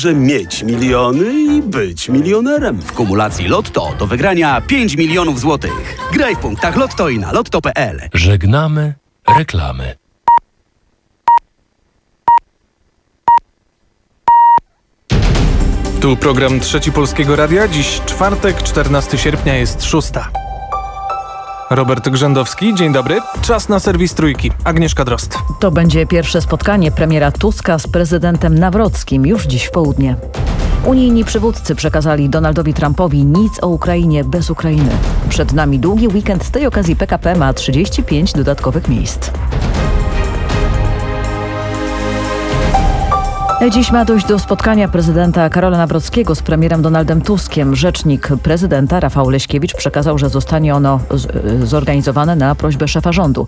że mieć miliony i być milionerem. W kumulacji Lotto do wygrania 5 milionów złotych. Graj w punktach Lotto i na lotto.pl. Żegnamy reklamy. Tu program Trzeci Polskiego Radia. Dziś czwartek, 14 sierpnia, jest 6. Robert Grzędowski, dzień dobry. Czas na serwis Trójki. Agnieszka Drozd. To będzie pierwsze spotkanie premiera Tuska z prezydentem Nawrockim już dziś w południe. Unijni przywódcy przekazali Donaldowi Trumpowi nic o Ukrainie bez Ukrainy. Przed nami długi weekend, z tej okazji PKP ma 35 dodatkowych miejsc. Dziś ma dojść do spotkania prezydenta Karola Nawrockiego z premierem Donaldem Tuskiem. Rzecznik prezydenta Rafał Leśkiewicz przekazał, że zostanie ono zorganizowane na prośbę szefa rządu.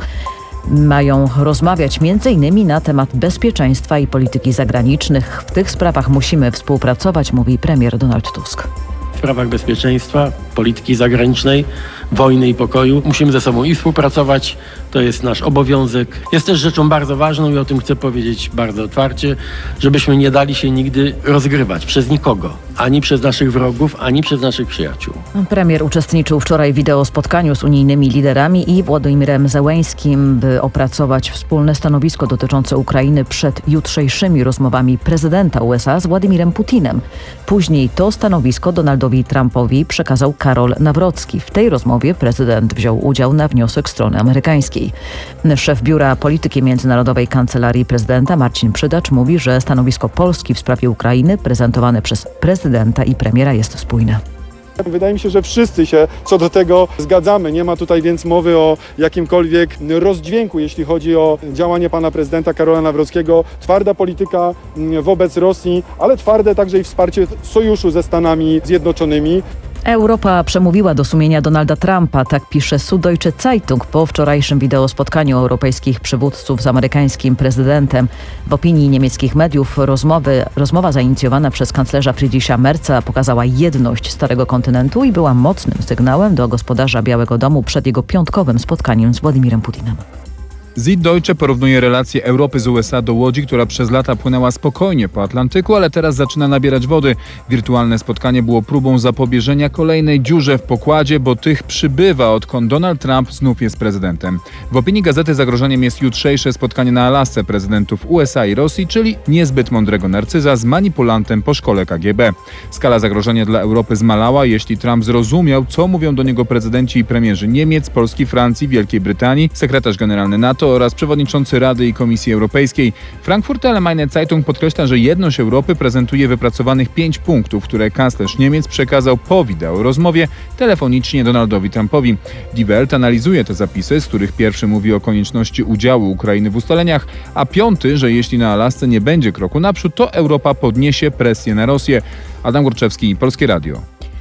Mają rozmawiać m.in. na temat bezpieczeństwa i polityki zagranicznych. W tych sprawach musimy współpracować, mówi premier Donald Tusk. W sprawach bezpieczeństwa, polityki zagranicznej, wojny i pokoju musimy ze sobą i współpracować. To jest nasz obowiązek. Jest też rzeczą bardzo ważną i o tym chcę powiedzieć bardzo otwarcie, żebyśmy nie dali się nigdy rozgrywać przez nikogo. Ani przez naszych wrogów, ani przez naszych przyjaciół. Premier uczestniczył wczoraj w wideospotkaniu z unijnymi liderami i Władimirem Zełeńskim, by opracować wspólne stanowisko dotyczące Ukrainy przed jutrzejszymi rozmowami prezydenta USA z Władimirem Putinem. Później to stanowisko Donaldowi Trumpowi przekazał Karol Nawrocki. W tej rozmowie prezydent wziął udział na wniosek strony amerykańskiej. Szef Biura Polityki Międzynarodowej Kancelarii Prezydenta Marcin Przydacz mówi, że stanowisko Polski w sprawie Ukrainy prezentowane przez prezydenta i premiera jest spójne. Wydaje mi się, że wszyscy się co do tego zgadzamy. Nie ma tutaj więc mowy o jakimkolwiek rozdźwięku, jeśli chodzi o działanie pana prezydenta Karola Nawrockiego. Twarda polityka wobec Rosji, ale twarde także i wsparcie sojuszu ze Stanami Zjednoczonymi. Europa przemówiła do sumienia Donalda Trumpa, tak pisze Süddeutsche Zeitung po wczorajszym wideospotkaniu europejskich przywódców z amerykańskim prezydentem. W opinii niemieckich mediów rozmowa zainicjowana przez kanclerza Friedricha Merza pokazała jedność Starego Kontynentu i była mocnym sygnałem do gospodarza Białego Domu przed jego piątkowym spotkaniem z Władimirem Putinem. Süddeutsche porównuje relacje Europy z USA do łodzi, która przez lata płynęła spokojnie po Atlantyku, ale teraz zaczyna nabierać wody. Wirtualne spotkanie było próbą zapobieżenia kolejnej dziurze w pokładzie, bo tych przybywa, odkąd Donald Trump znów jest prezydentem. W opinii gazety zagrożeniem jest jutrzejsze spotkanie na Alasce prezydentów USA i Rosji, czyli niezbyt mądrego narcyza z manipulantem po szkole KGB. Skala zagrożenia dla Europy zmalała, jeśli Trump zrozumiał, co mówią do niego prezydenci i premierzy Niemiec, Polski, Francji, Wielkiej Brytanii, sekretarz generalny NATO oraz przewodniczący Rady i Komisji Europejskiej. Frankfurter Allgemeine Zeitung podkreśla, że jedność Europy prezentuje wypracowanych 5 punktów, które kanclerz Niemiec przekazał po wideo rozmowie telefonicznie Donaldowi Trumpowi. Die Welt analizuje te zapisy, z których pierwszy mówi o konieczności udziału Ukrainy w ustaleniach, a piąty, że jeśli na Alasce nie będzie kroku naprzód, to Europa podniesie presję na Rosję. Adam Górczewski, Polskie Radio.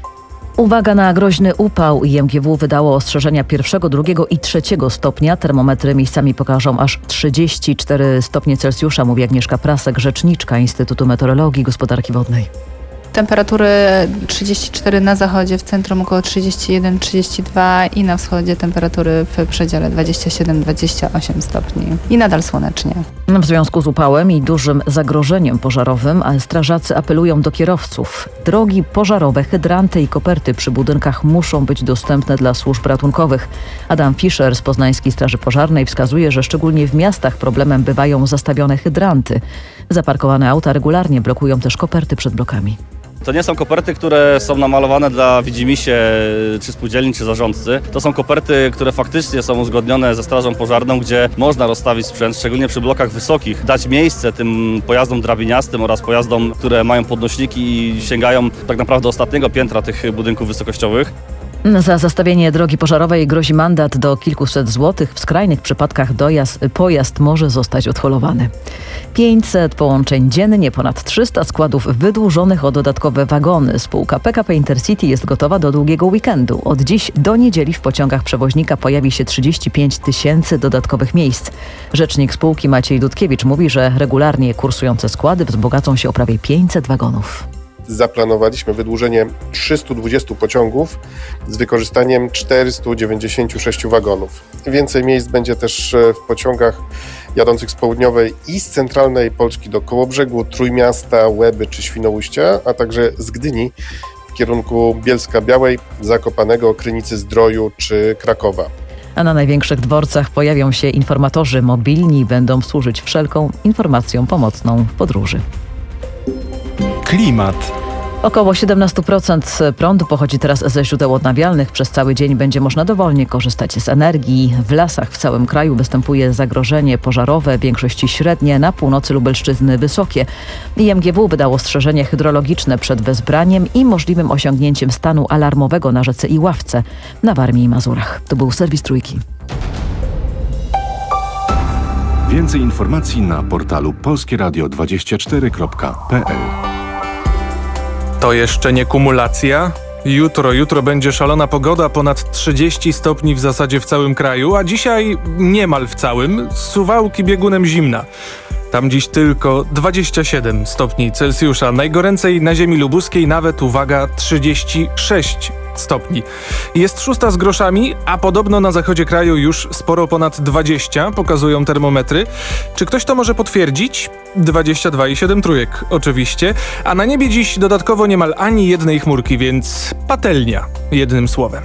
Uwaga na groźny upał. IMGW wydało ostrzeżenia 1., 2. i 3. stopnia. Termometry miejscami pokażą aż 34 stopnie Celsjusza, mówi Agnieszka Prasek, rzeczniczka Instytutu Meteorologii i Gospodarki Wodnej. Temperatury 34 na zachodzie, w centrum około 31-32 i na wschodzie temperatury w przedziale 27-28 stopni i nadal słonecznie. W związku z upałem i dużym zagrożeniem pożarowym strażacy apelują do kierowców. Drogi pożarowe, hydranty i koperty przy budynkach muszą być dostępne dla służb ratunkowych. Adam Fischer z Poznańskiej Straży Pożarnej wskazuje, że szczególnie w miastach problemem bywają zastawione hydranty. Zaparkowane auta regularnie blokują też koperty przed blokami. To nie są koperty, które są namalowane dla widzimisię, czy spółdzielni, czy zarządcy. To są koperty, które faktycznie są uzgodnione ze Strażą Pożarną, gdzie można rozstawić sprzęt, szczególnie przy blokach wysokich, dać miejsce tym pojazdom drabiniastym oraz pojazdom, które mają podnośniki i sięgają tak naprawdę ostatniego piętra tych budynków wysokościowych. Za zastawienie drogi pożarowej grozi mandat do kilkuset złotych. W skrajnych przypadkach pojazd może zostać odholowany. 500 połączeń dziennie, ponad 300 składów wydłużonych o dodatkowe wagony. Spółka PKP Intercity jest gotowa do długiego weekendu. Od dziś do niedzieli w pociągach przewoźnika pojawi się 35 000 dodatkowych miejsc. Rzecznik spółki Maciej Dudkiewicz mówi, że regularnie kursujące składy wzbogacą się o prawie 500 wagonów. Zaplanowaliśmy wydłużenie 320 pociągów z wykorzystaniem 496 wagonów. Więcej miejsc będzie też w pociągach jadących z południowej i z centralnej Polski do Kołobrzegu, Trójmiasta, Łeby czy Świnoujścia, a także z Gdyni w kierunku Bielska-Białej, Zakopanego, Krynicy-Zdroju czy Krakowa. A na największych dworcach pojawią się informatorzy mobilni i będą służyć wszelką informacją pomocną w podróży. Klimat. Około 17% prądu pochodzi teraz ze źródeł odnawialnych. Przez cały dzień będzie można dowolnie korzystać z energii. W lasach w całym kraju występuje zagrożenie pożarowe, w większości średnie, na północy Lubelszczyzny wysokie. IMGW wydało ostrzeżenie hydrologiczne przed wezbraniem i możliwym osiągnięciem stanu alarmowego na rzece Iławce na Warmii i Mazurach. To był serwis Trójki. Więcej informacji na portalu polskieradio24.pl. To jeszcze nie kumulacja. Jutro będzie szalona pogoda, ponad 30 stopni w zasadzie w całym kraju, a dzisiaj niemal w całym, Suwałki biegunem zimna. Tam dziś tylko 27 stopni Celsjusza. Najgoręcej na ziemi lubuskiej nawet, uwaga, 36 stopni. Jest 6 z groszami, a podobno na zachodzie kraju już sporo ponad 20, pokazują termometry. Czy ktoś to może potwierdzić? 22,7 trójek, oczywiście. A na niebie dziś dodatkowo niemal ani jednej chmurki, więc patelnia, jednym słowem.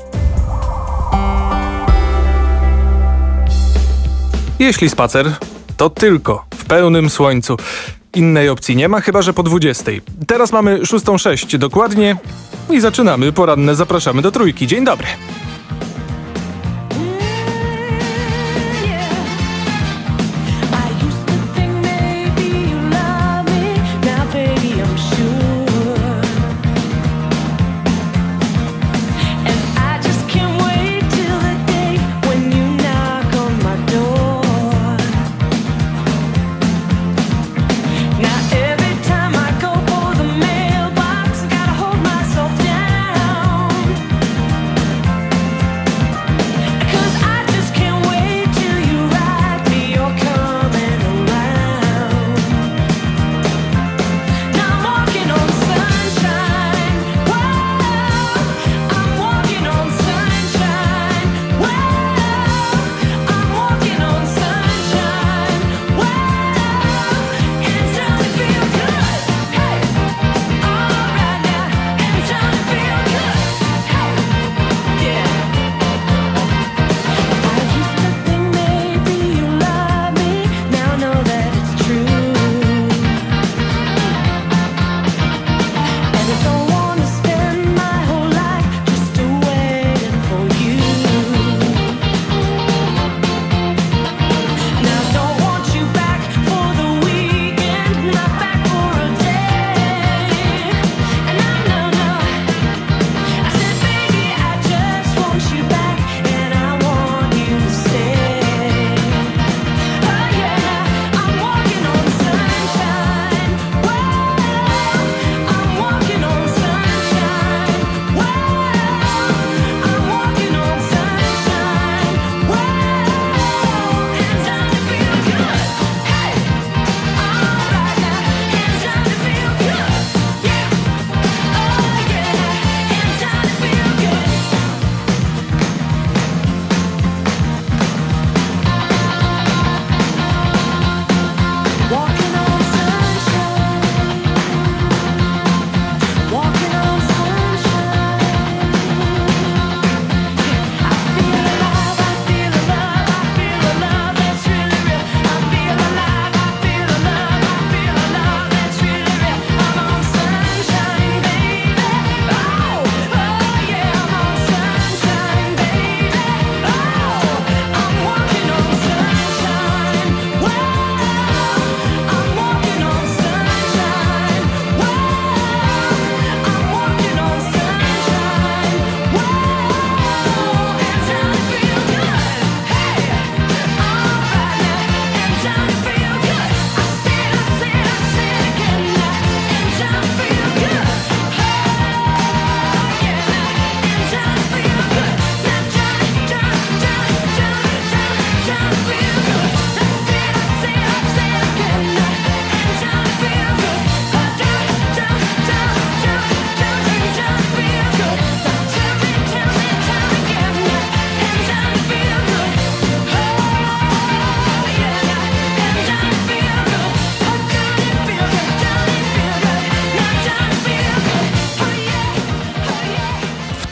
Jeśli spacer, to tylko w pełnym słońcu. Innej opcji nie ma, chyba że po 20. Teraz mamy 6:06 dokładnie i zaczynamy poranne. Zapraszamy do Trójki. Dzień dobry.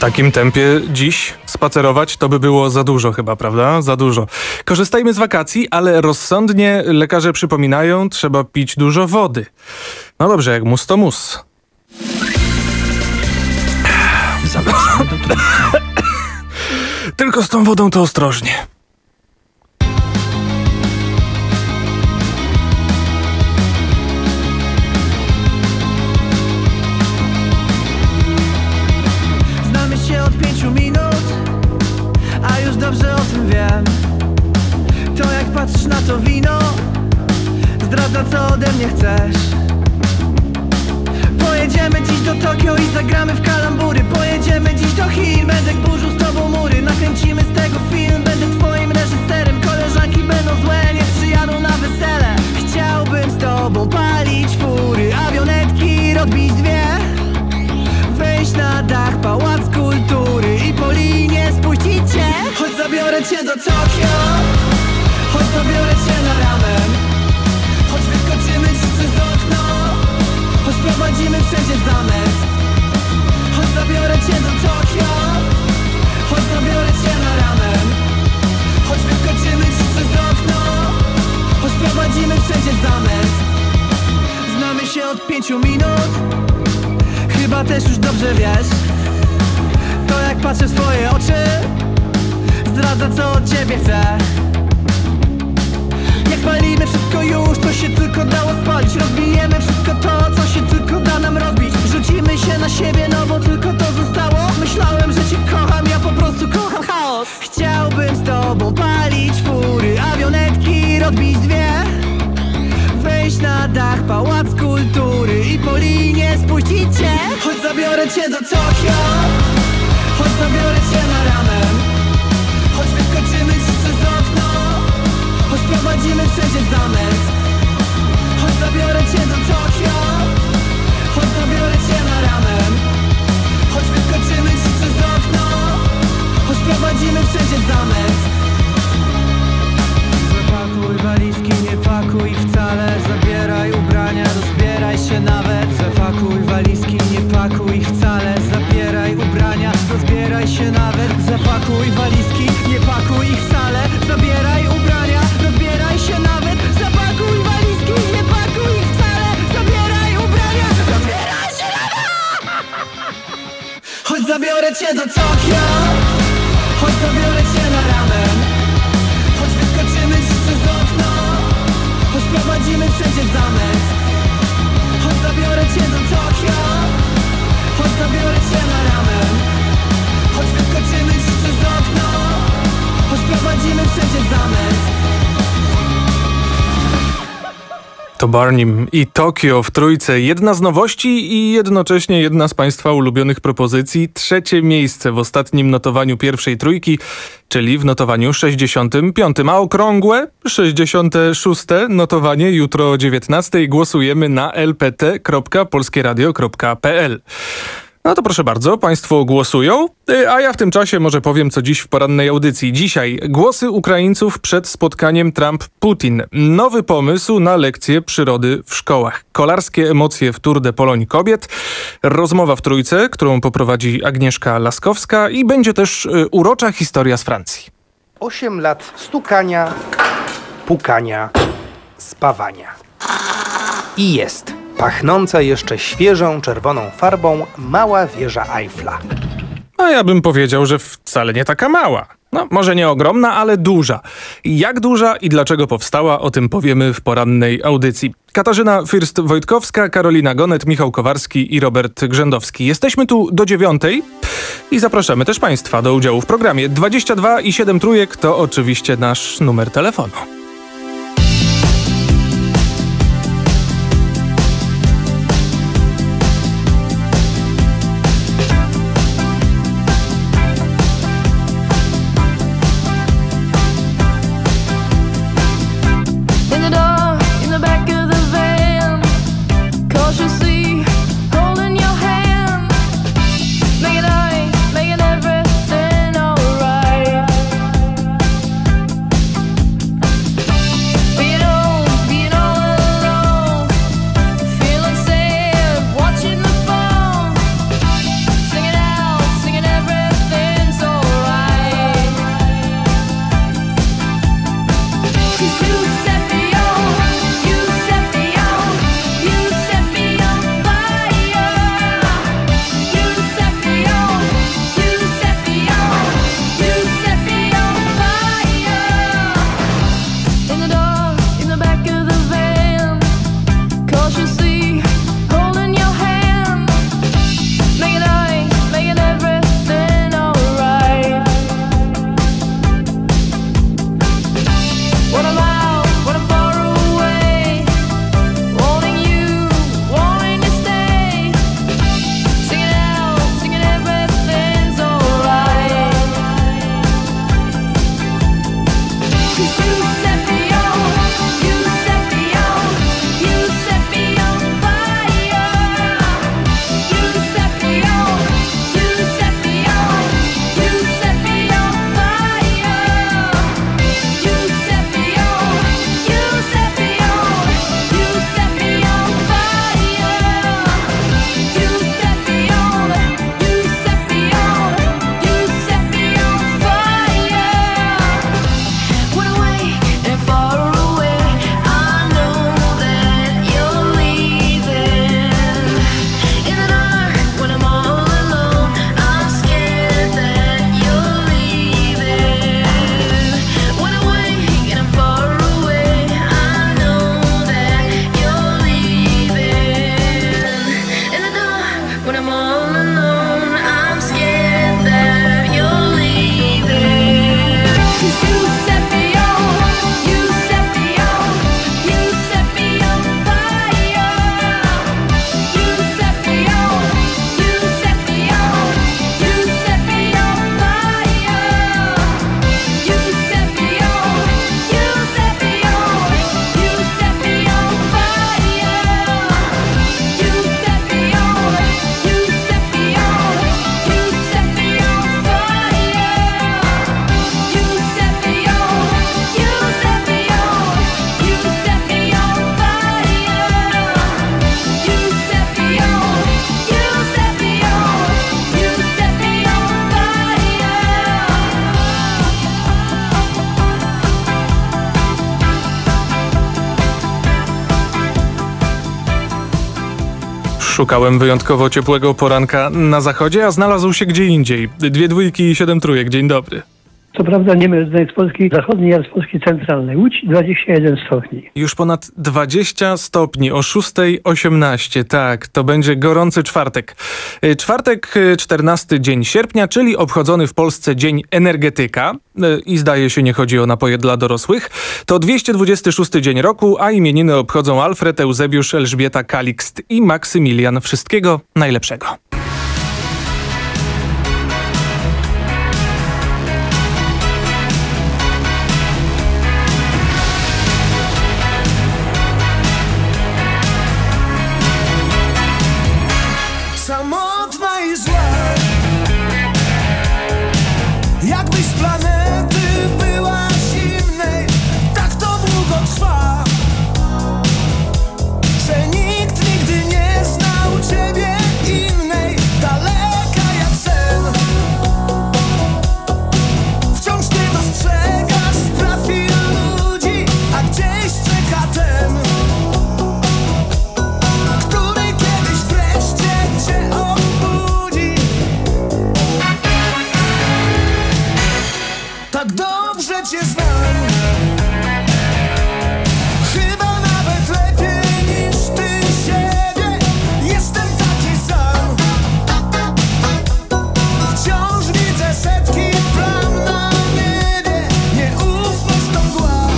takim tempie dziś spacerować to by było za dużo chyba, prawda? Za dużo. Korzystajmy z wakacji, ale rozsądnie lekarze przypominają, trzeba pić dużo wody. No dobrze, jak mus to mus. Zapraszamy do trójki. Tylko z tą wodą to ostrożnie. Znamy się od 5 minut, a już dobrze o tym wiem. To jak patrzysz na to wino, zdradza co ode mnie chcesz. Pojedziemy dziś do Tokio i zagramy w kalambury. Pojedziemy dziś do Chin, będę burzył z tobą mury. Nakręcimy z tego film, będę twoim reżyserem. Koleżanki będą złe, nie przyjadą na wesele. Chciałbym z tobą palić fury, awionetki rozbić dwie, wejść na dach Pałac Kultury i po linie spuścić cię. Chodź zabiorę cię do Tokio, chodź zabiorę cię na ramen. Chodź wyskoczymy ci przez okno, choć prowadzimy wszędzie zamek. Chodź zabiorę cię do Tokio, chodź zabiorę cię na ramen. Choć wyskoczymy ci przez okno, choć prowadzimy wszędzie zamek. Znamy się od 5 minut, chyba też już dobrze wiesz. To jak patrzę w swoje oczy, zdradza co od ciebie chcę. Jak palimy wszystko już, co się tylko dało spalić. Rozbijemy wszystko to, co się tylko da nam rozbić. Rzucimy się na siebie, no bo tylko to zostało. Myślałem, że cię kocham, ja po prostu kocham chaos. Chciałbym z tobą palić fury, awionetki rozbić dwie, wejść na dach Pałac Kultury i po linie spuścić cię. Chodź zabiorę cię do Tokio, chodź zabiorę cię na ramen. Chodź wyskoczymy ci przez okno, choć prowadzimy wszędzie zamek. Chodź zabiorę cię do Tokio, chodź zabiorę cię na ramen. Chodź wyskoczymy ci przez okno, choć prowadzimy wszędzie zamek. Zapakuj walizki, nie pakuj wcale. Zabieraj ubrania, rozbieraj się nawet. Zapakuj walizki, nie pakuj wcale. Zabieraj ubrania, rozbieraj się nawet. Zapakuj walizki, nie pakuj wcale. Zabieraj ubrania, rozbieraj się nawet. Zapakuj walizki, nie pakuj wcale. Zabieraj ubrania, rozbieraj się nawet. Chodź zabiorę cię do Tokio, chodź zabiorę cię na ramen. Chodź wyskoczymy ci przez okno, choć prowadzimy wszędzie zamek. Chodź zabiorę cię do Tokio, chodź zabiorę cię na ramen. Chodź wyskoczymy ci przez okno, choć prowadzimy wszędzie zamek. To Barnim i Tokio w trójce. Jedna z nowości i jednocześnie jedna z Państwa ulubionych propozycji. 3. miejsce w ostatnim notowaniu pierwszej trójki, czyli w notowaniu 65. A okrągłe 66. notowanie jutro o 19:00 głosujemy na lpt.polskieradio.pl. No to proszę bardzo, Państwo głosują, a ja w tym czasie może powiem, co dziś w porannej audycji. Dzisiaj głosy Ukraińców przed spotkaniem Trump-Putin. Nowy pomysł na lekcje przyrody w szkołach. Kolarskie emocje w Tour de Pologne kobiet. Rozmowa w trójce, którą poprowadzi Agnieszka Laskowska i będzie też urocza historia z Francji. 8 lat stukania, pukania, spawania. I jest pachnąca jeszcze świeżą, czerwoną farbą mała wieża Eiffla. A ja bym powiedział, że wcale nie taka mała. No, może nie ogromna, ale duża. Jak duża i dlaczego powstała, o tym powiemy w porannej audycji. Katarzyna Fürst-Wojtkowska, Karolina Gonet, Michał Kowarski i Robert Grzędowski. Jesteśmy tu do 9:00 i zapraszamy też Państwa do udziału w programie. 22 i 7 trójek to oczywiście nasz numer telefonu. Szukałem wyjątkowo ciepłego poranka na zachodzie, a znalazł się gdzie indziej. 2 dwójki i 7 trójek. Dzień dobry. Co prawda nie z Polski zachodniej, ale z Polski centralnej. Łódź 21 stopni. Już ponad 20 stopni o 6:18. Tak, to będzie gorący czwartek. Czwartek, 14 dzień sierpnia, czyli obchodzony w Polsce Dzień Energetyka. I zdaje się, nie chodzi o napoje dla dorosłych. To 226 dzień roku, a imieniny obchodzą Alfred, Eusebiusz, Elżbieta, Kalikst i Maksymilian. Wszystkiego najlepszego. Samotna i zła, jakbyś z planety była zimnej. Tak to długo trwa, że nikt nigdy nie znał ciebie innej. Daleka jak sen, wciąż nie dostrzegasz profil ludzi, a gdzieś czeka ten, który kiedyś wreszcie cię obudzi. Tak dobrze cię znam, chyba nawet lepiej niż ty siebie. Jestem taki sam, wciąż widzę setki plam na niebie. Nieufność to mgła,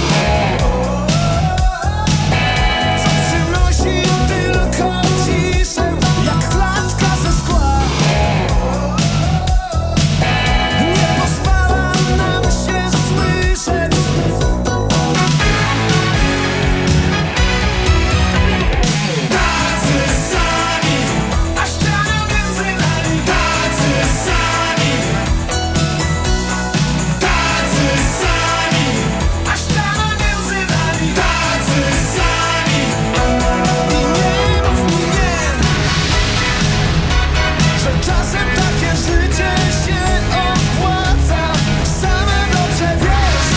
co przynosi tylko ciszę, jak klatka ze szkła. Nie pozwala nam się słyszeć. Tacy sami, a ściana między nami. Tacy sami, tacy sami, a ściana między nami. Tacy sami. I nie mów mi nie, że czasem takie życie się opłaca. Same dobrze wiesz,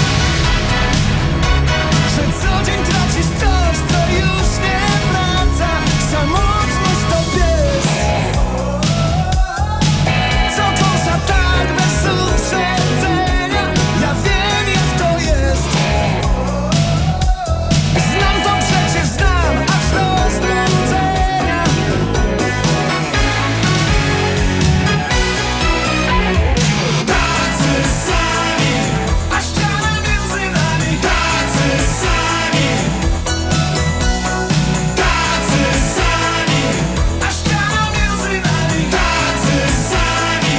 że co dzień tracisz coś, co już nie wraca. Samotność to pies, co kąsa tak bez uprzedzenia. Ja wiem jak to jest, znam to przecież, znam aż do znudzenia. Tacy sami, a ściana między nami. Tacy sami, tacy sami, a ściana między nami. Tacy sami.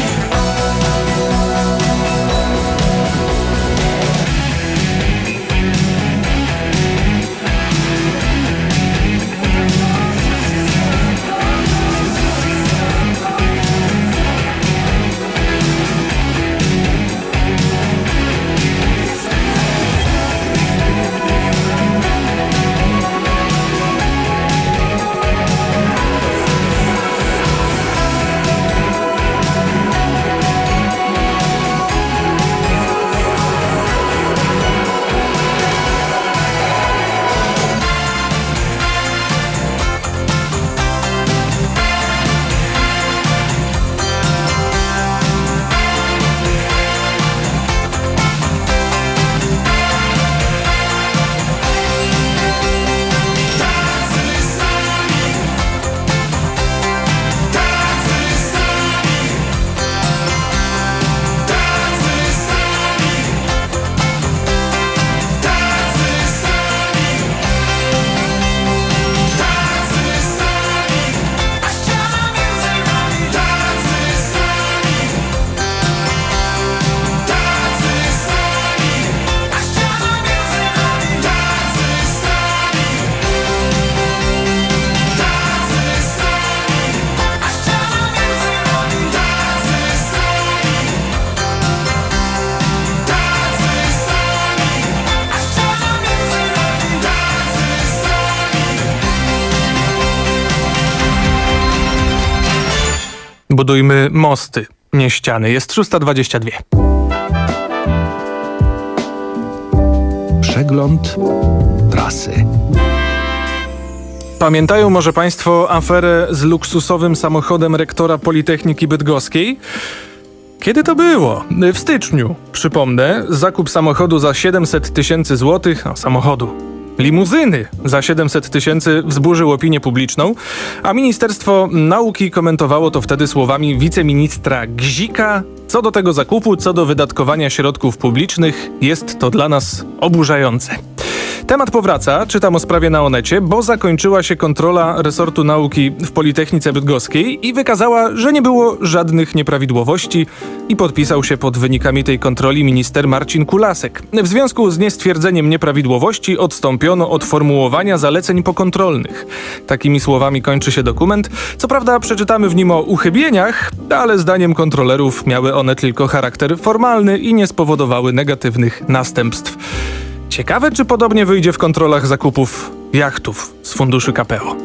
Budujmy mosty, nie ściany. Jest 6:22. Przegląd trasy. Pamiętają może Państwo aferę z luksusowym samochodem rektora Politechniki Bydgoskiej? Kiedy to było? W styczniu. Przypomnę, zakup samochodu za 700 tysięcy złotych, samochodu, limuzyny za 700 tysięcy wzburzył opinię publiczną, a Ministerstwo Nauki komentowało to wtedy słowami wiceministra Gzika: co do tego zakupu, co do wydatkowania środków publicznych, jest to dla nas oburzające. Temat powraca, czytam o sprawie na Onecie, bo zakończyła się kontrola resortu nauki w Politechnice Bydgoskiej i wykazała, że nie było żadnych nieprawidłowości i podpisał się pod wynikami tej kontroli minister Marcin Kulasek. W związku z niestwierdzeniem nieprawidłowości odstąpiono od formułowania zaleceń pokontrolnych. Takimi słowami kończy się dokument. Co prawda przeczytamy w nim o uchybieniach, ale zdaniem kontrolerów miały one tylko charakter formalny i nie spowodowały negatywnych następstw. Ciekawe, czy podobnie wyjdzie w kontrolach zakupów jachtów z funduszy KPO.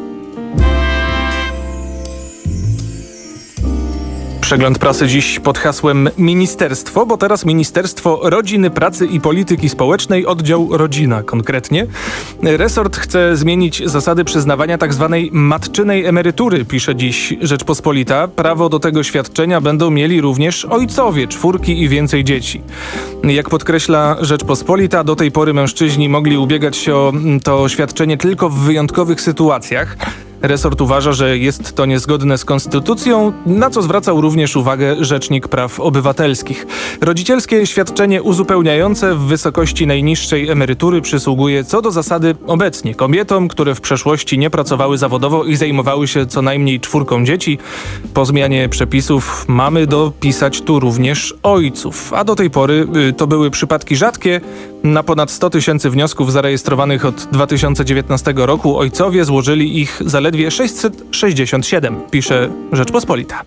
Przegląd prasy dziś pod hasłem Ministerstwo, bo teraz Ministerstwo Rodziny, Pracy i Polityki Społecznej, oddział Rodzina konkretnie. Resort chce zmienić zasady przyznawania tzw. matczynej emerytury, pisze dziś Rzeczpospolita. Prawo do tego świadczenia będą mieli również ojcowie, 4 i więcej dzieci. Jak podkreśla Rzeczpospolita, do tej pory mężczyźni mogli ubiegać się o to świadczenie tylko w wyjątkowych sytuacjach. Resort uważa, że jest to niezgodne z konstytucją, na co zwracał również uwagę Rzecznik Praw Obywatelskich. Rodzicielskie świadczenie uzupełniające w wysokości najniższej emerytury przysługuje co do zasady obecnie kobietom, które w przeszłości nie pracowały zawodowo i zajmowały się co najmniej 4 dzieci. Po zmianie przepisów mamy dopisać tu również ojców, a do tej pory to były przypadki rzadkie. Na ponad 100 tysięcy wniosków zarejestrowanych od 2019 roku ojcowie złożyli ich zaledwie 667, pisze Rzeczpospolita.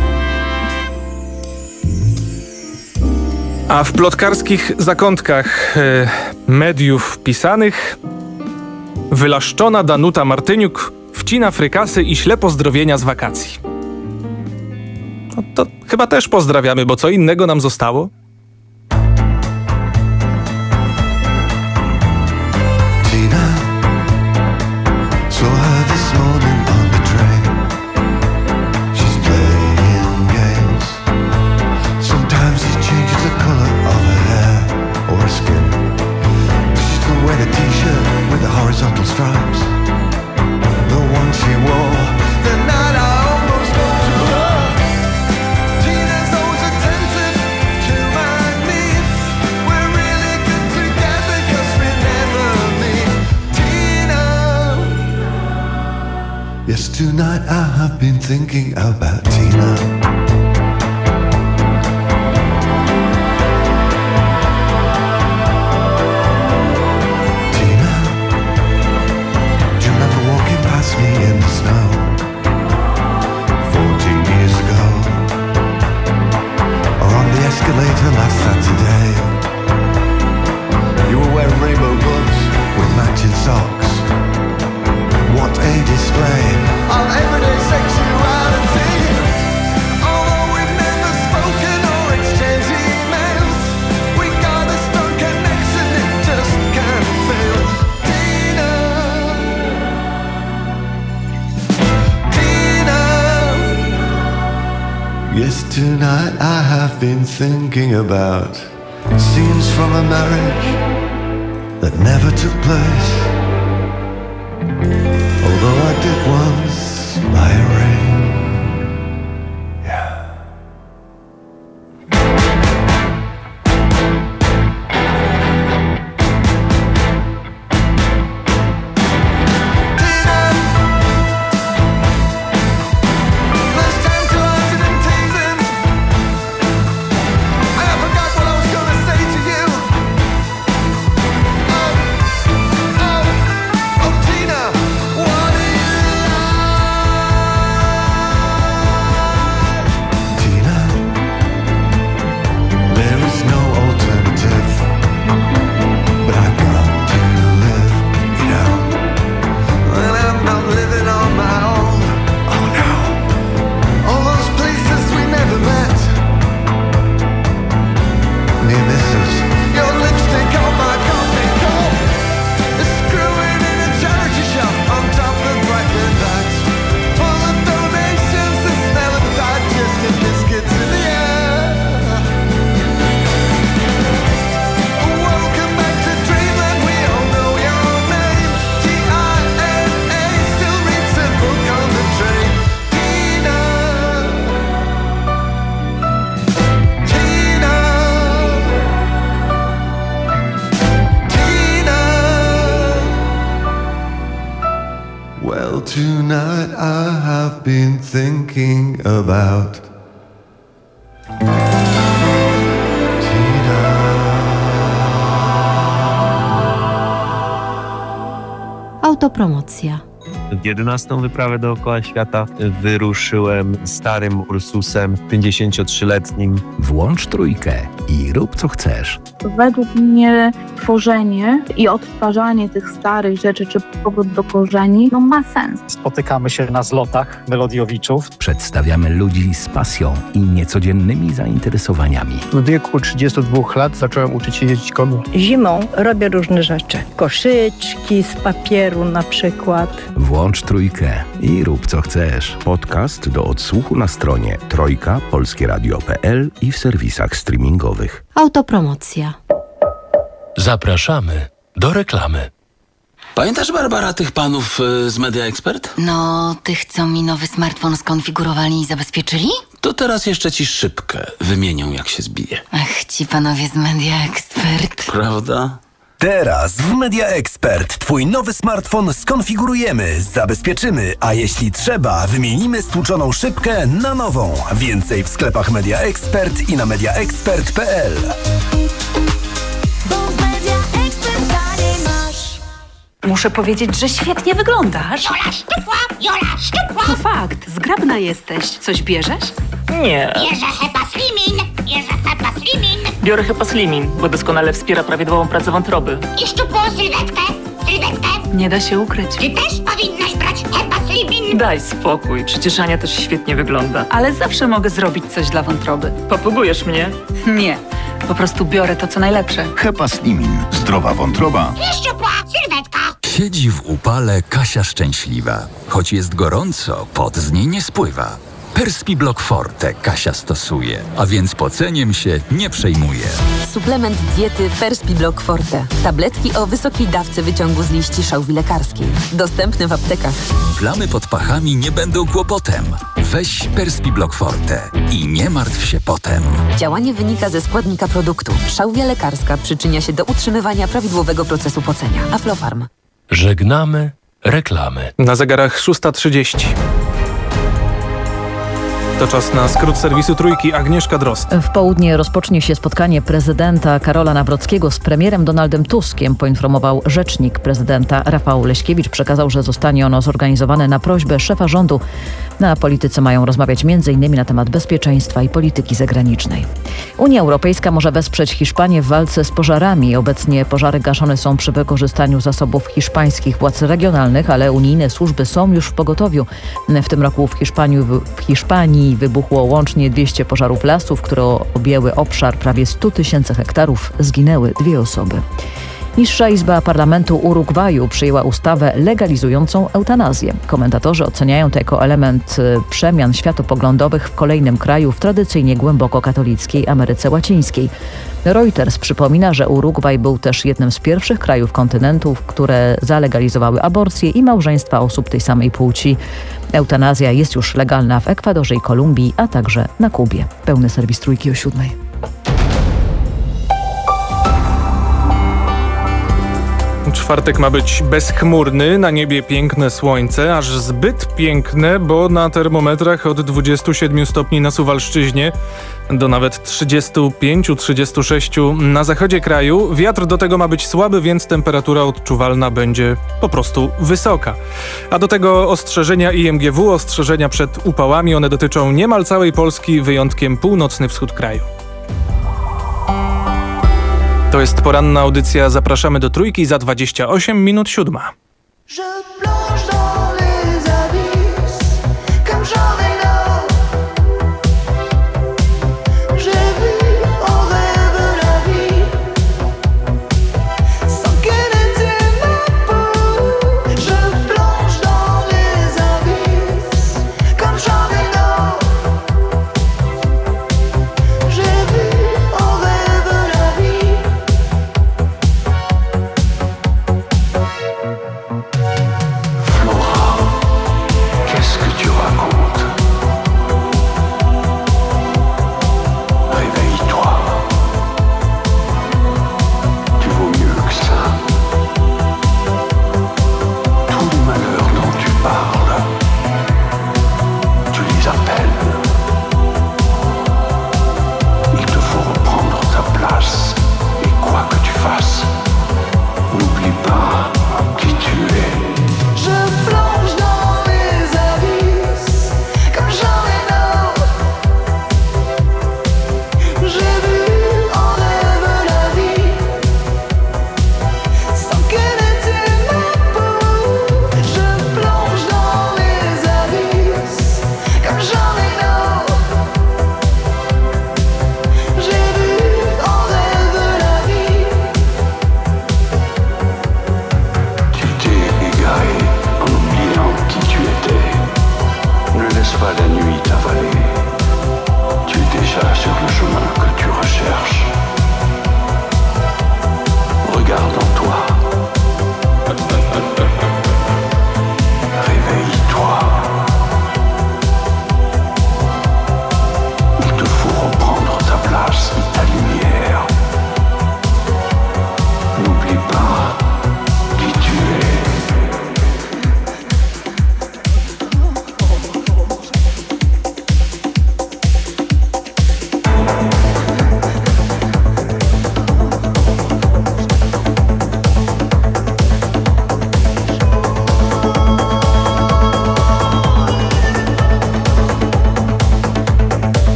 A w plotkarskich zakątkach mediów pisanych wylaszczona Danuta Martyniuk wcina frykasy i śle pozdrowienia z wakacji. No to chyba też pozdrawiamy, bo co innego nam zostało? Yes, tonight I have been thinking about Tina. Tina, do you remember walking past me in the snow 14 years ago? Or on the escalator last Saturday? You were wearing rainbow gloves with matching socks. What a display of everyday sexuality. Although we've never spoken or exchanged emails, we got a strong connection, it just can't fail. Tina, Tina. Yes, tonight I have been thinking about scenes from a marriage that never took place. Although I did once buy a ring. tonight I have been thinking about Autopromocja. W 11. wyprawę dookoła świata wyruszyłem starym Ursusem 53-letnim. Włącz trójkę i rób co chcesz. Według mnie tworzenie i odtwarzanie tych starych rzeczy, czy powrót do korzeni, ma sens. Spotykamy się na zlotach melodiowiczów. Przedstawiamy ludzi z pasją i niecodziennymi zainteresowaniami. W wieku 32 lat zacząłem uczyć się jeździć konno. Zimą robię różne rzeczy. Koszyczki z papieru na przykład. Włącz trójkę i rób co chcesz. Podcast do odsłuchu na stronie trojka.polskieradio.pl i w serwisach streamingowych. Autopromocja. Zapraszamy do reklamy. Pamiętasz, Barbara, tych panów z Media Expert? No, tych, co mi nowy smartfon skonfigurowali i zabezpieczyli? To teraz jeszcze ci szybkę wymienią, jak się zbije. Ach, ci panowie z Media Expert. Prawda? Teraz w Media Expert twój nowy smartfon skonfigurujemy, zabezpieczymy, a jeśli trzeba, wymienimy stłuczoną szybkę na nową. Więcej w sklepach Media Expert i na mediaexpert.pl. Muszę powiedzieć, że świetnie wyglądasz. Jola szczupła! To fakt, zgrabna jesteś. Coś bierzesz? Nie. Bierze Hepa Slimin. Biorę Hepa Slimin, bo doskonale wspiera prawidłową pracę wątroby. I szczupłą sylwetkę. Nie da się ukryć. Ty też powinnaś brać Hepa Slimin. Daj spokój, przecież Ania też świetnie wygląda. Ale zawsze mogę zrobić coś dla wątroby. Popugujesz mnie? Nie, po prostu biorę to, co najlepsze. Hepa Slimin. Zdrowa wątroba. I szczupła sylwetka. Siedzi w upale Kasia szczęśliwa. Choć jest gorąco, pot z niej nie spływa. Perspiblock Forte Kasia stosuje, a więc poceniem się nie przejmuje. Suplement diety Perspiblock Forte. Tabletki o wysokiej dawce wyciągu z liści szałwi lekarskiej. Dostępne w aptekach. Plamy pod pachami nie będą kłopotem. Weź Perspiblock Forte i nie martw się potem. Działanie wynika ze składnika produktu. Szałwia lekarska przyczynia się do utrzymywania prawidłowego procesu pocenia. Aflofarm. Żegnamy reklamy. Na zegarach 6:30. To czas na skrót serwisu Trójki. Agnieszka Drozd. W południe rozpocznie się spotkanie prezydenta Karola Nawrockiego z premierem Donaldem Tuskiem, poinformował rzecznik prezydenta. Rafał Leśkiewicz przekazał, że zostanie ono zorganizowane na prośbę szefa rządu. Na politycy mają rozmawiać m.in. na temat bezpieczeństwa i polityki zagranicznej. Unia Europejska może wesprzeć Hiszpanię w walce z pożarami. Obecnie pożary gaszone są przy wykorzystaniu zasobów hiszpańskich władz regionalnych, ale unijne służby są już w pogotowiu. W tym roku w Hiszpanii wybuchło łącznie 200 pożarów lasów, które objęły obszar prawie 100 000 hektarów. Zginęły 2 osoby. Niższa Izba Parlamentu Urugwaju przyjęła ustawę legalizującą eutanazję. Komentatorzy oceniają to jako element przemian światopoglądowych w kolejnym kraju w tradycyjnie głęboko katolickiej Ameryce Łacińskiej. Reuters przypomina, że Urugwaj był też jednym z pierwszych krajów kontynentu, które zalegalizowały aborcję i małżeństwa osób tej samej płci. Eutanazja jest już legalna w Ekwadorze i Kolumbii, a także na Kubie. Pełny serwis Trójki o 7:00. Czwartek ma być bezchmurny, na niebie piękne słońce, aż zbyt piękne, bo na termometrach od 27 stopni na Suwalszczyźnie do nawet 35-36 na zachodzie kraju. Wiatr do tego ma być słaby, więc temperatura odczuwalna będzie po prostu wysoka. A do tego ostrzeżenia IMGW, ostrzeżenia przed upałami, one dotyczą niemal całej Polski, wyjątkiem północny wschód kraju. To jest poranna audycja. Zapraszamy do Trójki za 28 minut 7. Wow.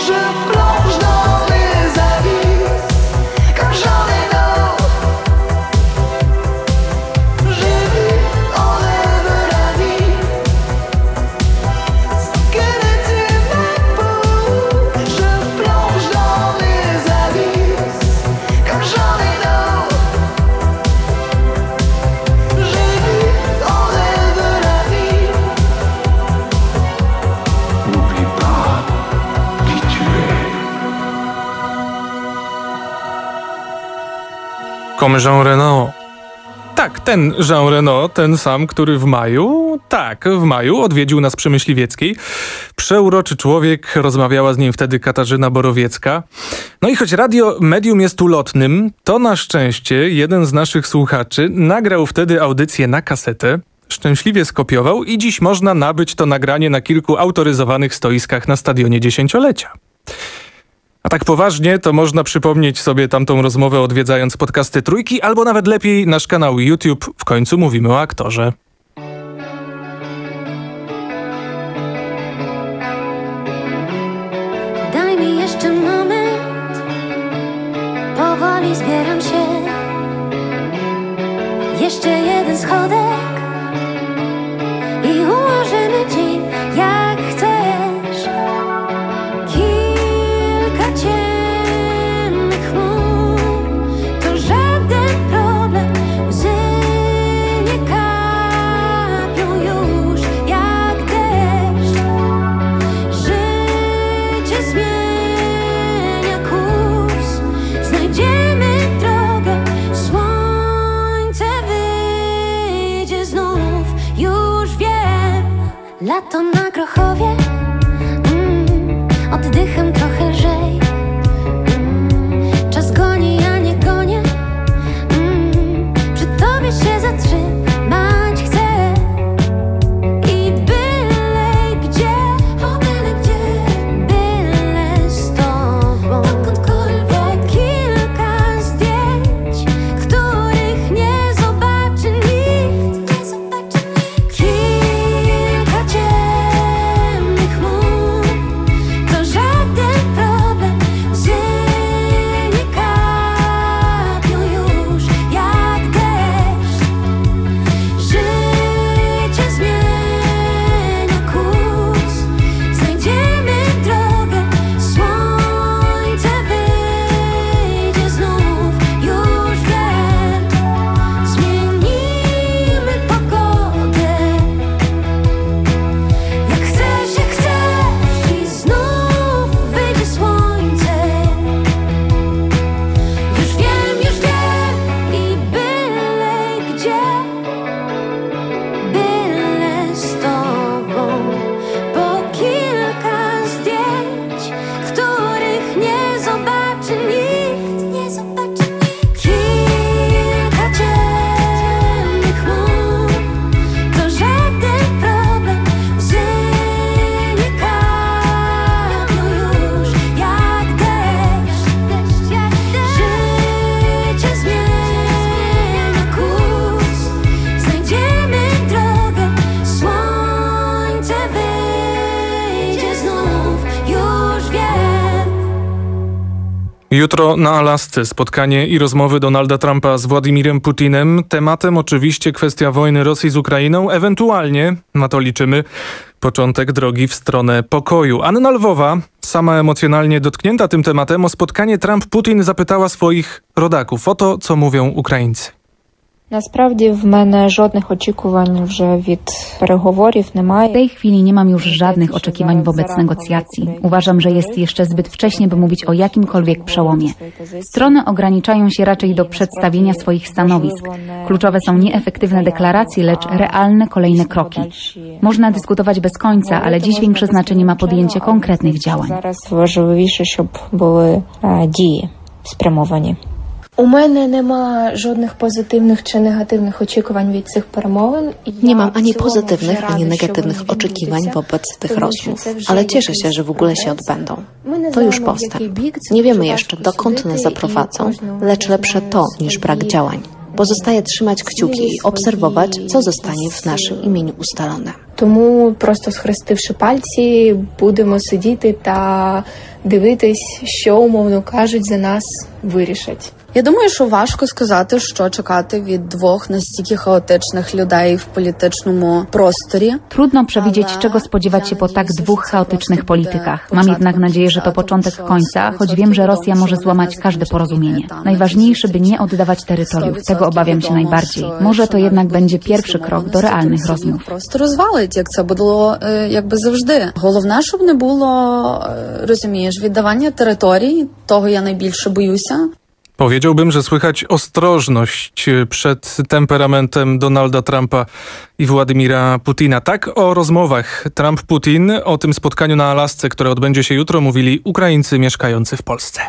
Je plonge dans les abysses comme j'en ai d'autres. J'ai vu en rêve la vie, ce que tu m'épouses. Je plonge dans les abysses comme j'en ai d'autres. J'ai vu en rêve la vie. N'oublie pas qui tu es. Comme Jean Reno. Tak, ten Jean Reno, ten sam, który w maju odwiedził nas przy Myśliwieckiej. Przeuroczy człowiek, rozmawiała z nim wtedy Katarzyna Borowiecka. No i choć radio medium jest ulotnym, to na szczęście jeden z naszych słuchaczy nagrał wtedy audycję na kasetę, szczęśliwie skopiował i dziś można nabyć to nagranie na kilku autoryzowanych stoiskach na Stadionie Dziesięciolecia. A tak poważnie, to można przypomnieć sobie tamtą rozmowę odwiedzając podcasty Trójki, albo nawet lepiej nasz kanał YouTube. W końcu mówimy o aktorze. Daj mi jeszcze moment, powoli zbieram się. Jeszcze jeden schodek i ułożymy dzień jak chcesz. Kilka ciemnych chmur to żaden problem. Łzy nie kapią już jak deszcz. Życie zmienia kurs, znajdziemy drogę. Słońce wyjdzie znów, już wiem. Lato na Grochowie, oddycham trochę lżej. Czas goni, ja nie gonię. Przy tobie się zatrzymać chcę. I byle gdzie, byle z tobą. Dokądkolwiek. Kilka zdjęć, których nie zobaczy nikt. Kilka ciemnych chmur to żaden problem. Łzy nie kapią już jak deszcz. Życie zmienia kurs, znajdziemy drogę. Słońce wyjdzie znów, już wiem. Zmienimy pogodę. Jak chcesz i znów wyjdzie słońce. Już wiem i byle gdzie, byle z tobą. Po kilka zdjęć, których nie zobaczy nikt. Kilka ciemnych chmur to żaden problem. Łzy nie kapią już jak deszcz. Życie zmienia kurs, znajdziemy drogę. Słońce wyjdzie znów, już wiem. Jutro na Alasce spotkanie i rozmowy Donalda Trumpa z Władimirem Putinem. Tematem oczywiście kwestia wojny Rosji z Ukrainą, ewentualnie, na to liczymy, początek drogi w stronę pokoju. Anna Lwowa, sama emocjonalnie dotknięta tym tematem, o spotkanie Trump-Putin zapytała swoich rodaków. Oto, co mówią Ukraińcy. Насправді в мене жодних очікувань вже від переговорів немає. W tej chwili nie mam już żadnych oczekiwań wobec negocjacji. Uważam, że jest jeszcze zbyt wcześnie, by mówić o jakimkolwiek przełomie. Strony ograniczają się raczej do przedstawienia swoich stanowisk. Kluczowe są nie efektywne deklaracje, lecz realne kolejne kroki. Można dyskutować bez końca, ale dziś większe znaczenie ma podjęcie konkretnych działań. Зараз важливіше, щоб були дії спрямовані. У мене нема жодних позитивних чи негативних очікувань від цих перемовин. Nie mam ani pozytywnych, ani negatywnych oczekiwań wobec tych rozmów, ale cieszę się, że w ogóle się odbędą. To już postęp. Nie wiemy jeszcze, dokąd nas zaprowadzą, lecz lepsze to niż brak działań. Pozostaje trzymać kciuki i obserwować, co zostanie w naszym imieniu ustalone. Тому просто схрестивши пальці, будемо сидіти та дивитись, що, умовно кажуть, за нас вирішать. Я думаю, що важко сказати, що чекати від двох настільки chaotycznych людей w politycznym prostorze. Trudno przewidzieć, czego spodziewać się po tak dwóch chaotycznych politykach. Mam jednak nadzieję, że to początek końca, choć wiem, że Rosja może złamać każde porozumienie. Najważniejsze, by nie oddawać terytoriów. Tego obawiam się najbardziej. Może to jednak będzie pierwszy krok do realnych rozmów. Просто розвалить, як це було якби завжди. Головне, щоб не було, розумієш, віддавання територій. Того я найбільше боюся. Powiedziałbym, że słychać ostrożność przed temperamentem Donalda Trumpa i Władimira Putina. Tak o rozmowach Trump-Putin, o tym spotkaniu na Alasce, które odbędzie się jutro, mówili Ukraińcy mieszkający w Polsce.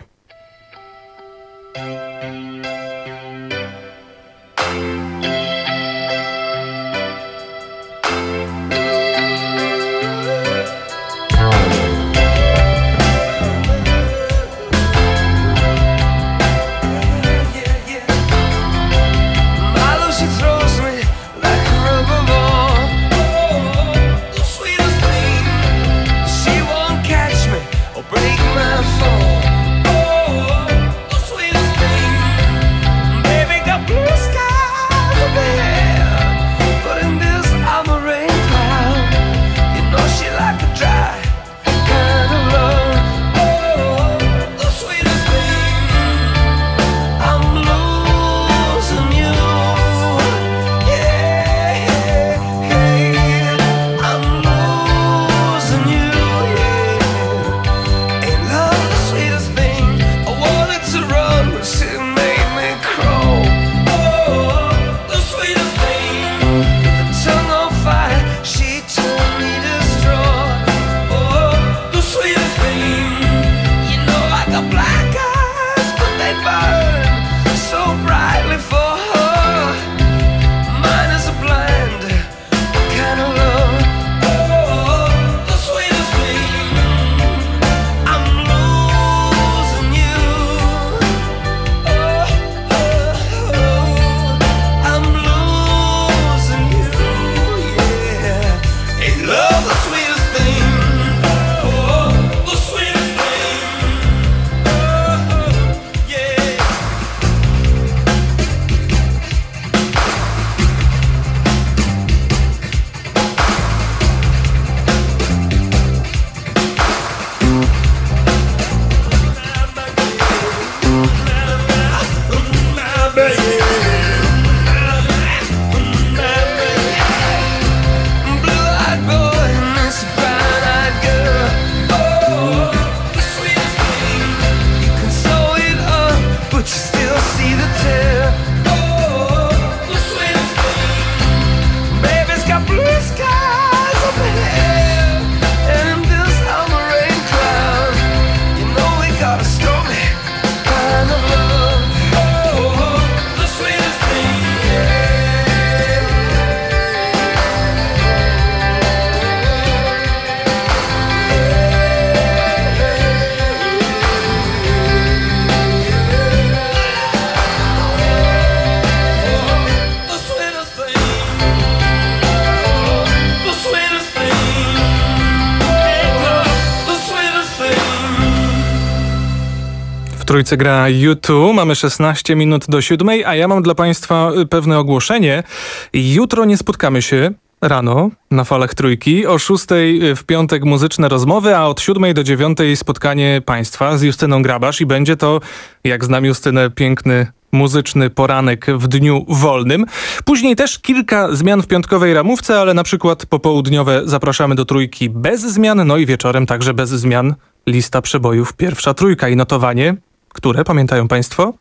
Trójce gra U2. Mamy 16 minut do 7, a ja mam dla Państwa pewne ogłoszenie. Jutro nie spotkamy się rano na falach Trójki. O 6 w piątek muzyczne rozmowy, a od 7 do 9 spotkanie Państwa z Justyną Grabasz i będzie to, jak znam Justynę, piękny muzyczny poranek w dniu wolnym. Później też kilka zmian w piątkowej ramówce, ale na przykład popołudniowe zapraszamy do Trójki bez zmian, no i wieczorem także bez zmian lista przebojów Pierwsza Trójka i notowanie, które, pamiętają Państwo?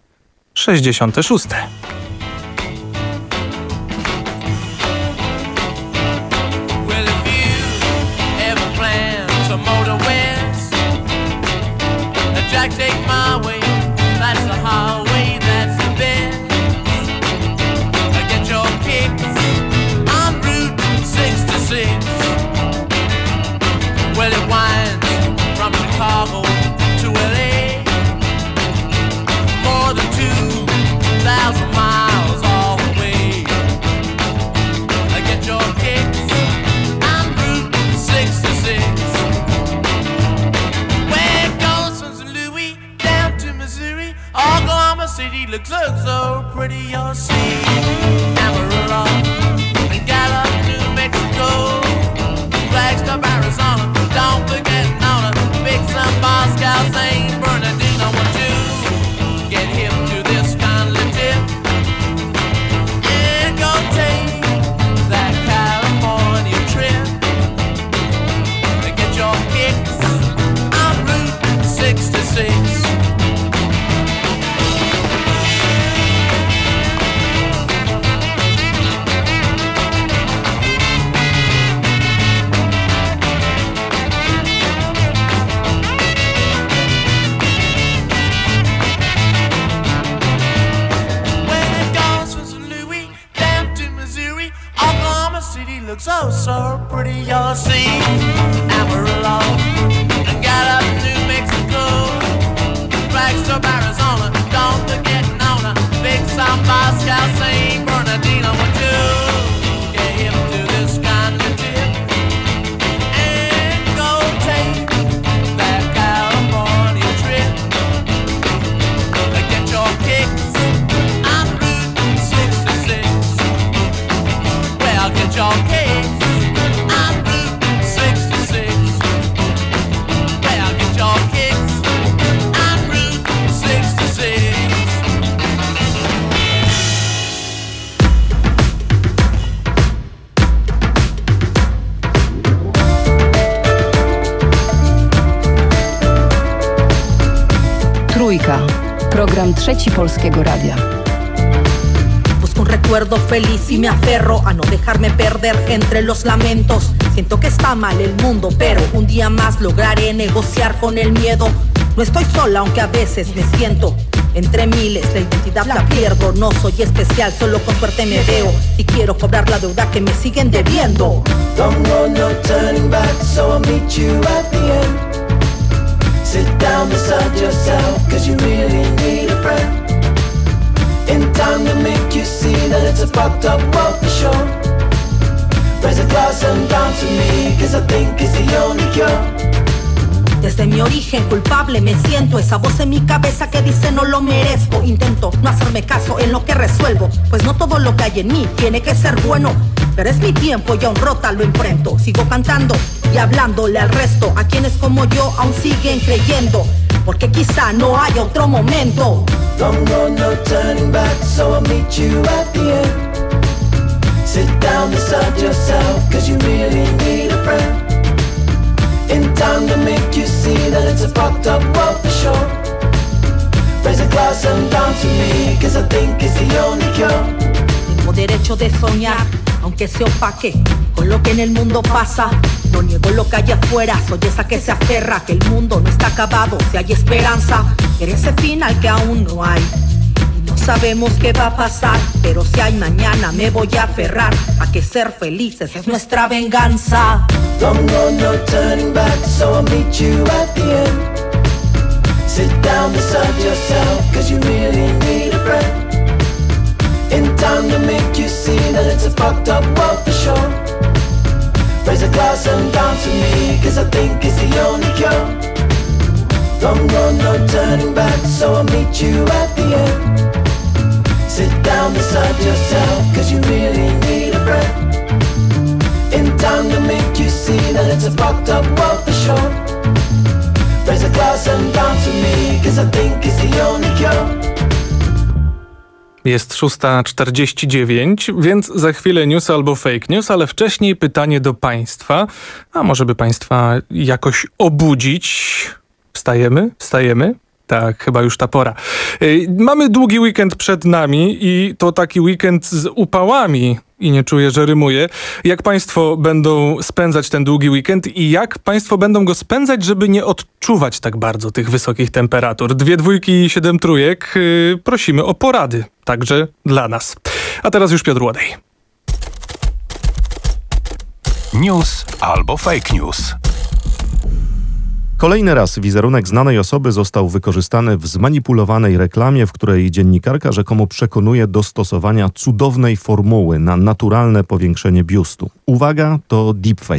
66. miles all the way. Get your kicks. I'm city looks so pretty, you'll see. Amarillo and Gallup, New Mexico, Flagstaff, Arizona. Don't forget Nona, Big Sun, Moscow, St. Bernardino. Won't you get hip to this kindly tip and go take that California trip and get your kicks on Route 66. Looks so pretty, you'll see. Amarillo and Gallup, New Mexico, Flagstaff, Arizona. Don't forget Nona, Big South, Moscow, St. Bernardino. Won't you get hip to this kind of tip and go take that California trip and get your kicks on Route 66. Well, get your kicks. Trójka. Program Trzeci Polskiego Radia. Busco un recuerdo feliz y me aferro a no dejarme perder entre los lamentos. Siento que está mal el mundo, pero un día más lograré negociar con el miedo. No estoy sola, aunque a veces me siento entre miles, la identidad la pierdo. No soy especial, solo con suerte me veo y quiero cobrar la deuda que me siguen debiendo. Don't go, no turning back, so I'll meet you at the end. Sit down beside yourself, cause you really need a friend. In time to make you see that it's a fucked up world for sure. Raise a glass and dance with me, cause I think it's the only cure. Desde mi origen culpable me siento, esa voz en mi cabeza que dice no lo merezco. Intento no hacerme caso en lo que resuelvo, pues no todo lo que hay en mí tiene que ser bueno. Pero es mi tiempo y aún rota lo enfrento. Sigo cantando y hablándole al resto, a quienes como yo aún siguen creyendo, porque quizá no haya otro momento. Don't go, no turning back, so I'll meet you at the end. Sit down beside yourself, cause you really need a friend. In time to make you see that it's a fucked up world for sure. Raise a glass and dance with me, cause I think it's the only cure. Tengo derecho de soñar, aunque se opaque con lo que en el mundo pasa. No niego lo que hay afuera, soy esa que se aferra, que el mundo no está acabado, si hay esperanza. Eres ese final que aún no hay. Y no sabemos qué va a pasar, pero si hay mañana me voy a aferrar a que ser felices es nuestra venganza. Don't go, no turning back, so I'll meet you at the end. Sit down beside yourself, cause you really need a friend. In time to make you see that it's a fucked up world for sure. Raise a glass and dance with me, cause I think it's the only cure. Don't go, no turning back, so I'll meet you at the end. Sit down beside yourself, cause you really need a friend. In time to make you see that it's a fucked up world for sure. Raise a glass and dance with me, cause I think it's the only cure. Jest 6:49, więc za chwilę news albo fake news, ale wcześniej pytanie do państwa. A może by państwa jakoś obudzić? Wstajemy? Wstajemy? Tak, chyba już ta pora. Mamy długi weekend przed nami i to taki weekend z upałami. I nie czuję, że rymuję. Jak państwo będą spędzać ten długi weekend i jak państwo będą go spędzać, żeby nie odczuwać tak bardzo tych wysokich temperatur? 2 dwójki i 7 trójek. Prosimy o porady, także dla nas. A teraz już Piotr Łodej. News albo fake news. Kolejny raz wizerunek znanej osoby został wykorzystany w zmanipulowanej reklamie, w której dziennikarka rzekomo przekonuje do stosowania cudownej formuły na naturalne powiększenie biustu. Uwaga, to deepfake.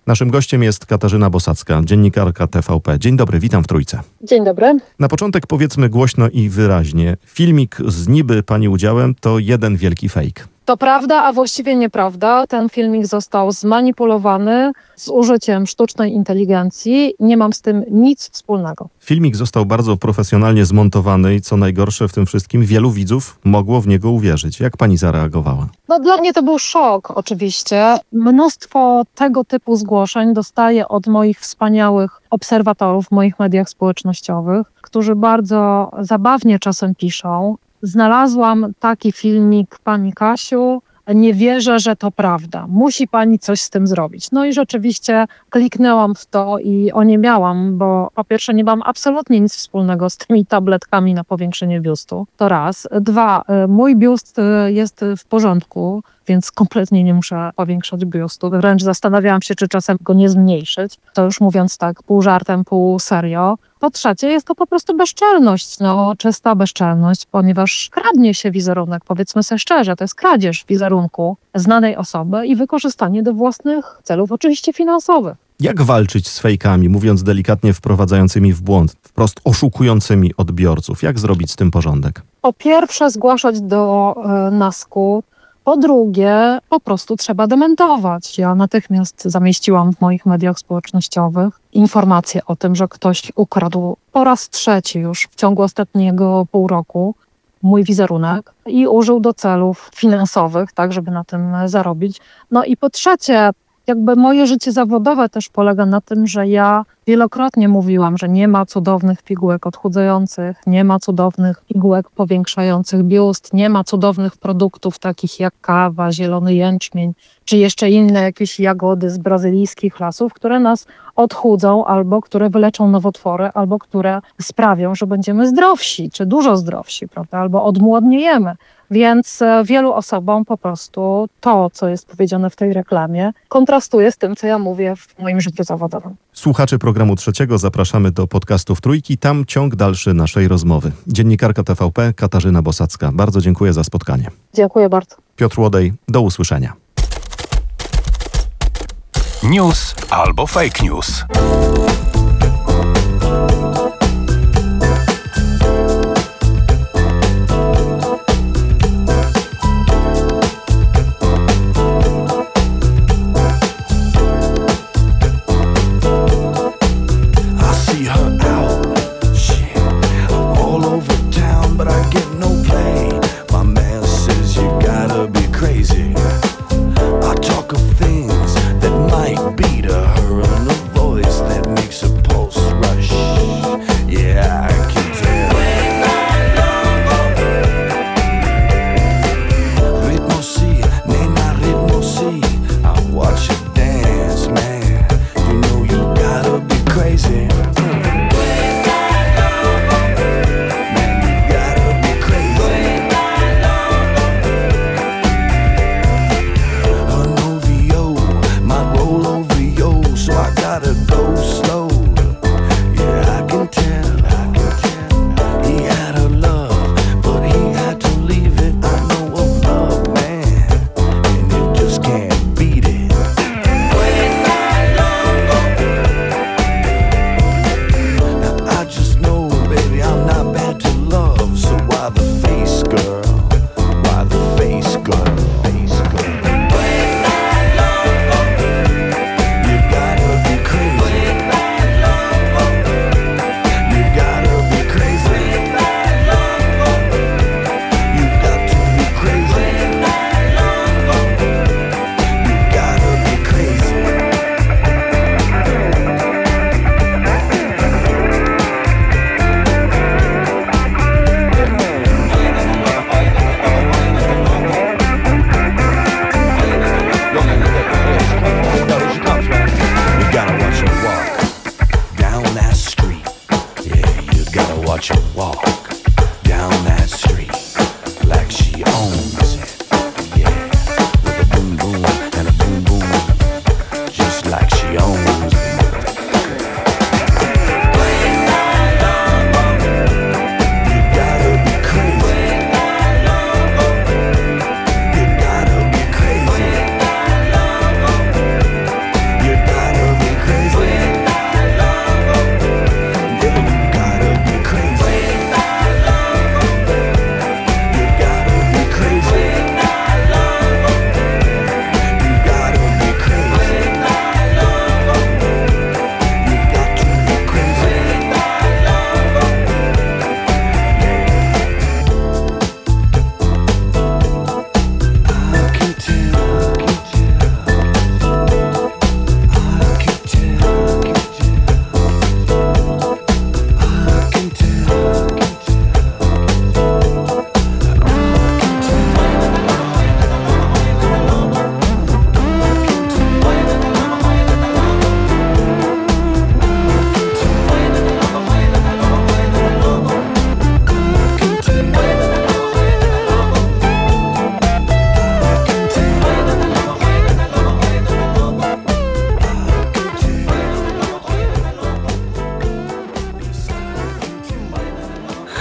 Naszym gościem jest Katarzyna Bosacka, dziennikarka TVP. Dzień dobry, witam w Trójce. Dzień dobry. Na początek powiedzmy głośno i wyraźnie. Filmik z niby pani udziałem to jeden wielki fake. To prawda, a właściwie nieprawda. Ten filmik został zmanipulowany z użyciem sztucznej inteligencji. Nie mam z tym nic wspólnego. Filmik został bardzo profesjonalnie zmontowany i co najgorsze w tym wszystkim, wielu widzów mogło w niego uwierzyć. Jak pani zareagowała? No dla mnie to był szok oczywiście. Mnóstwo tego typu zgłoszeń dostaję od moich wspaniałych obserwatorów w moich mediach społecznościowych, którzy bardzo zabawnie czasem piszą. Znalazłam taki filmik pani Kasiu, nie wierzę, że to prawda. Musi pani coś z tym zrobić. No i rzeczywiście kliknęłam w to i oniemiałam, bo po pierwsze nie mam absolutnie nic wspólnego z tymi tabletkami na powiększenie biustu. To raz. Dwa, mój biust jest w porządku, więc kompletnie nie muszę powiększać biustu. Wręcz zastanawiałam się, czy czasem go nie zmniejszyć. To już mówiąc tak pół żartem, pół serio. Po trzecie, jest to po prostu bezczelność, czysta bezczelność, ponieważ kradnie się wizerunek, powiedzmy sobie szczerze, to jest kradzież wizerunku znanej osoby i wykorzystanie do własnych celów, oczywiście finansowych. Jak walczyć z fejkami, mówiąc delikatnie, wprowadzającymi w błąd, wprost oszukującymi odbiorców? Jak zrobić z tym porządek? Po pierwsze, zgłaszać do NASK-u. Po drugie, po prostu trzeba dementować. Ja natychmiast zamieściłam w moich mediach społecznościowych informację o tym, że ktoś ukradł po raz trzeci już w ciągu ostatniego pół roku mój wizerunek i użył do celów finansowych, tak, żeby na tym zarobić. No i po trzecie, jakby moje życie zawodowe też polega na tym, że ja wielokrotnie mówiłam, że nie ma cudownych pigułek odchudzających, nie ma cudownych pigułek powiększających biust, nie ma cudownych produktów takich jak kawa, zielony jęczmień, czy jeszcze inne jakieś jagody z brazylijskich lasów, które nas odchudzą, albo które wyleczą nowotwory, albo które sprawią, że będziemy zdrowsi, czy dużo zdrowsi, prawda, albo odmłodniejemy. Więc wielu osobom po prostu to, co jest powiedziane w tej reklamie, kontrastuje z tym, co ja mówię w moim życiu zawodowym. Słuchaczy programu Trzeciego zapraszamy do podcastów Trójki, tam ciąg dalszy naszej rozmowy. Dziennikarka TVP Katarzyna Bosacka. Bardzo dziękuję za spotkanie. Dziękuję bardzo. Piotr Łodej, do usłyszenia. News albo fake news.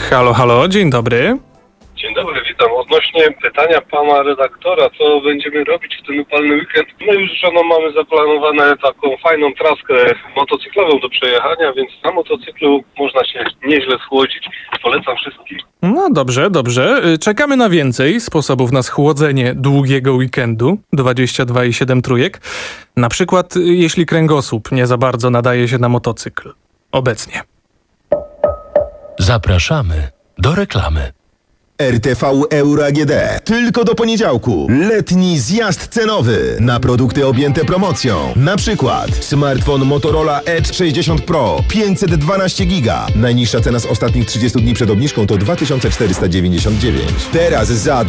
Halo, halo, dzień dobry. Dzień dobry, witam. Odnośnie pytania pana redaktora, co będziemy robić w ten upalny weekend. No już z żoną mamy zaplanowane taką fajną traskę motocyklową do przejechania, więc na motocyklu można się nieźle schłodzić. Polecam wszystkim. No dobrze, dobrze. Czekamy na więcej sposobów na schłodzenie długiego weekendu. 22,7 trójek. Na przykład jeśli kręgosłup nie za bardzo nadaje się na motocykl. Obecnie. Zapraszamy do reklamy. RTV Euro AGD. Tylko do poniedziałku. Letni zjazd cenowy na produkty objęte promocją. Na przykład smartfon Motorola Edge 60 Pro 512 GB. Najniższa cena z ostatnich 30 dni przed obniżką to 2499. Teraz za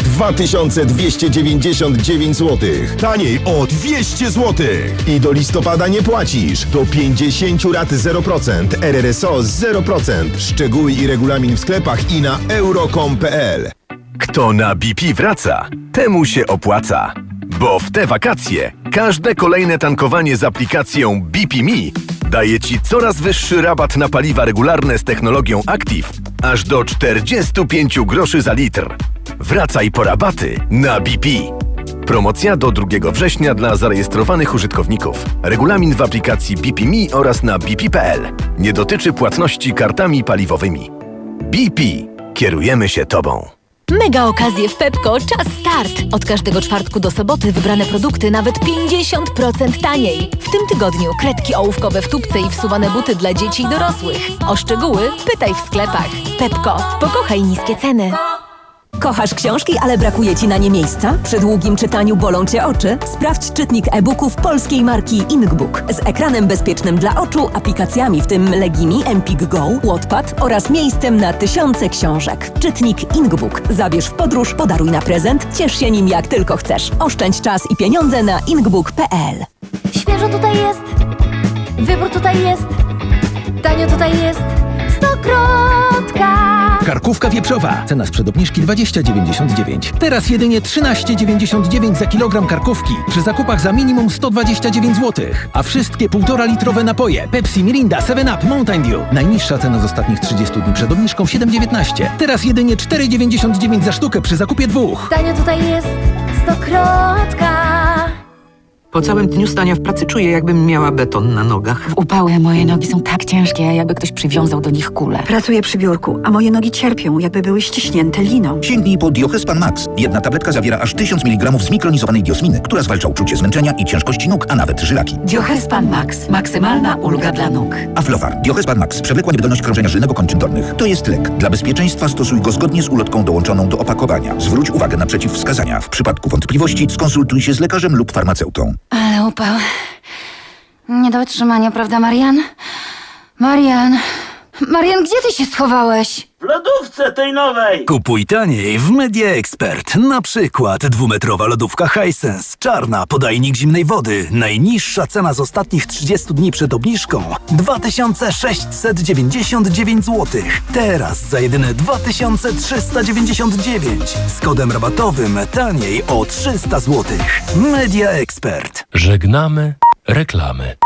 2299 zł. Taniej o 200 zł. I do listopada nie płacisz. Do 50 lat 0%. RRSO 0%. Szczegóły i regulamin w sklepach i na euro.com.pl. Kto na BP wraca, temu się opłaca. Bo w te wakacje każde kolejne tankowanie z aplikacją BP Me daje Ci coraz wyższy rabat na paliwa regularne z technologią Active, aż do 45 groszy za litr. Wracaj po rabaty na BP. Promocja do 2 września dla zarejestrowanych użytkowników. Regulamin w aplikacji BP Me oraz na bp.pl. Nie dotyczy płatności kartami paliwowymi. BP. Kierujemy się Tobą. Mega okazje w Pepco, czas start! Od każdego czwartku do soboty wybrane produkty nawet 50% taniej. W tym tygodniu kredki ołówkowe w tubce i wsuwane buty dla dzieci i dorosłych. O szczegóły pytaj w sklepach. Pepco, pokochaj niskie ceny. Kochasz książki, ale brakuje Ci na nie miejsca? Przy długim czytaniu bolą Cię oczy? Sprawdź czytnik e-booków polskiej marki Inkbook z ekranem bezpiecznym dla oczu, aplikacjami w tym Legimi, Empik Go, Wattpad oraz miejscem na tysiące książek. Czytnik Inkbook. Zabierz w podróż, podaruj na prezent, ciesz się nim jak tylko chcesz. Oszczędź czas i pieniądze na inkbook.pl. Świeżo tutaj jest, wybór tutaj jest, tanio tutaj jest, Stokrotka. Karkówka wieprzowa. Cena sprzed obniżki 20,99. Teraz jedynie 13,99 za kilogram karkówki. Przy zakupach za minimum 129 zł. A wszystkie 1,5-litrowe napoje Pepsi, Mirinda, 7up, Mountain Dew. Najniższa cena z ostatnich 30 dni przed obniżką 7,19. Teraz jedynie 4,99 za sztukę przy zakupie 2. Tanio tutaj jest, Stokrotka. Po całym dniu stania w pracy czuję, jakbym miała beton na nogach. W upały moje nogi są tak ciężkie, jakby ktoś przywiązał do nich kulę. Pracuję przy biurku, a moje nogi cierpią, jakby były ściśnięte liną. Sięgnij po Diohespan Max. Jedna tabletka zawiera aż 1000 mg zmikronizowanej diosminy, która zwalcza uczucie zmęczenia i ciężkości nóg, a nawet żylaki. Diohespan Max. Maksymalna ulga dla nóg. Aflofar. Diohespan Max. Przewlekła niewydolność krążenia żylnego kończyn dolnych. To jest lek. Dla bezpieczeństwa stosuj go zgodnie z ulotką dołączoną do opakowania. Zwróć uwagę na przeciwwskazania. W przypadku wątpliwości skonsultuj się z lekarzem lub farmaceutą. Ale upał. Nie do wytrzymania, prawda, Marian? Marian, gdzie ty się schowałeś? W lodówce tej nowej! Kupuj taniej w Media Expert. Na przykład 2-metrowa lodówka Hisense. Czarna, podajnik zimnej wody. Najniższa cena z ostatnich 30 dni przed obniżką 2699 zł. Teraz za jedyne 2399. Z kodem rabatowym taniej o 300 zł. Media Expert. Żegnamy reklamy.